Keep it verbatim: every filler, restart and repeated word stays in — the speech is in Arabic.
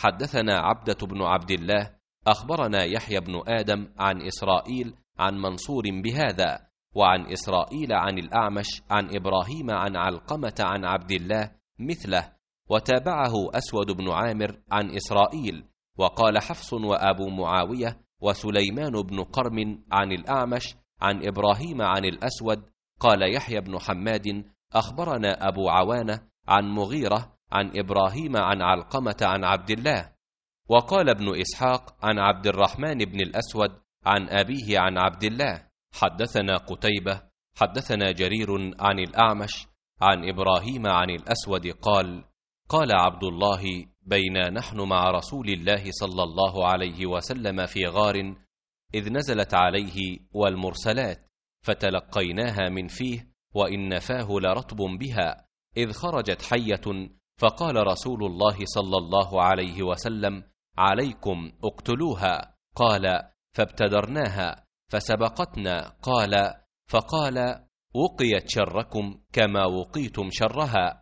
حدثنا عبدة بن عبد الله أخبرنا يحيى بن آدم عن إسرائيل عن منصور بهذا، وعن إسرائيل عن الأعمش عن إبراهيم عن علقمة عن عبد الله مثله، وتابعه أسود بن عامر عن إسرائيل. وقال حفص وأبو معاوية وسليمان بن قرم عن الأعمش عن إبراهيم عن الأسود. قال يحيى بن حماد أخبرنا أبو عوانة عن مغيرة عن إبراهيم عن علقمة عن عبد الله. وقال ابن إسحاق عن عبد الرحمن بن الأسود عن أبيه عن عبد الله. حدثنا قتيبة حدثنا جرير عن الأعمش عن إبراهيم عن الأسود قال: قال عبد الله: بينا نحن مع رسول الله صلى الله عليه وسلم في غار إذ نزلت عليه والمرسلات، فتلقيناها من فيه وإن فاه لرطب بها، إذ خرجت حية، فقال رسول الله صلى الله عليه وسلم: عليكم اقتلوها. قال: فابتدرناها فسبقتنا. قال: فقال: وقيت شركم كما وقيتم شرها.